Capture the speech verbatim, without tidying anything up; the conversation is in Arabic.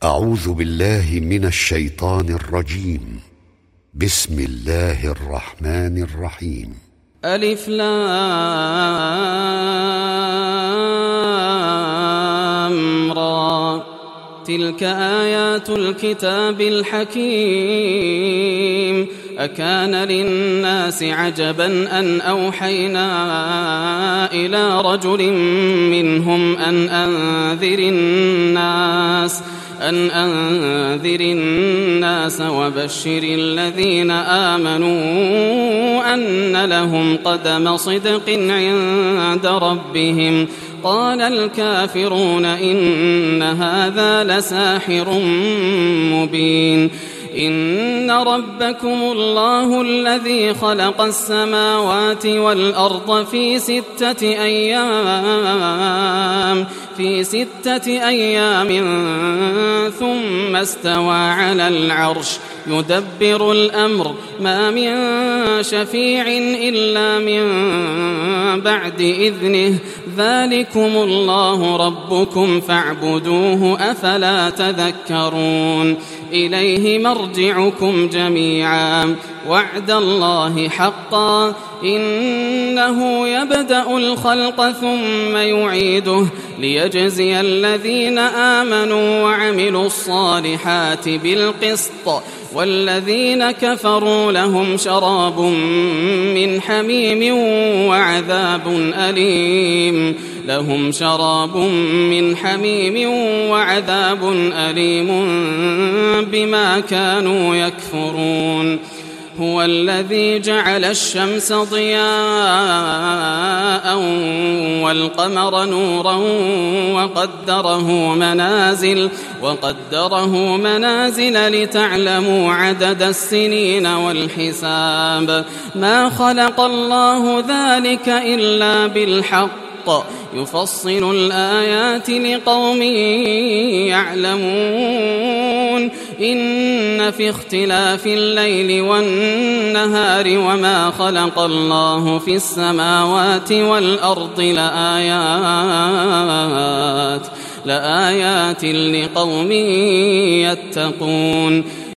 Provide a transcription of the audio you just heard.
أعوذ بالله من الشيطان الرجيم. بسم الله الرحمن الرحيم. ألف لام را، تلك آيات الكتاب الحكيم. أكان للناس عجبا أن أوحينا إلى رجل منهم أن أنذر الناس أن أنذر الناس وبشر الذين آمنوا أن لهم قدم صدق عند ربهم. قال الكافرون إن هذا لساحر مبين. إن ربكم الله الذي خلق السماوات والأرض في ستة أيام في ستة أيام ثم استوى على العرش يدبر الأمر ما من شفيع إلا من بعد إذنه. ذلكم الله ربكم فاعبدوه أفلا تذكرون. إليه مرجعكم جميعا وعد الله حقا إنه يبدأ الخلق ثم يعيده ليجزي الذين آمنوا وعملوا الصالحات بالقسط والذين كفروا لهم شراب من حميم وعذاب أليم لهم شراب من حميم وعذاب أليم بما كانوا يكفرون. هو الذي جعل الشمس ضياء والقمر نورا وقدره منازل وقدره منازل لتعلموا عدد السنين والحساب. ما خلق الله ذلك إلا بالحق يفصل الآيات لقوم يعلمون. إن في اختلاف الليل والنهار وما خلق الله في السماوات والأرض لآيات لآيات لقوم يتقون.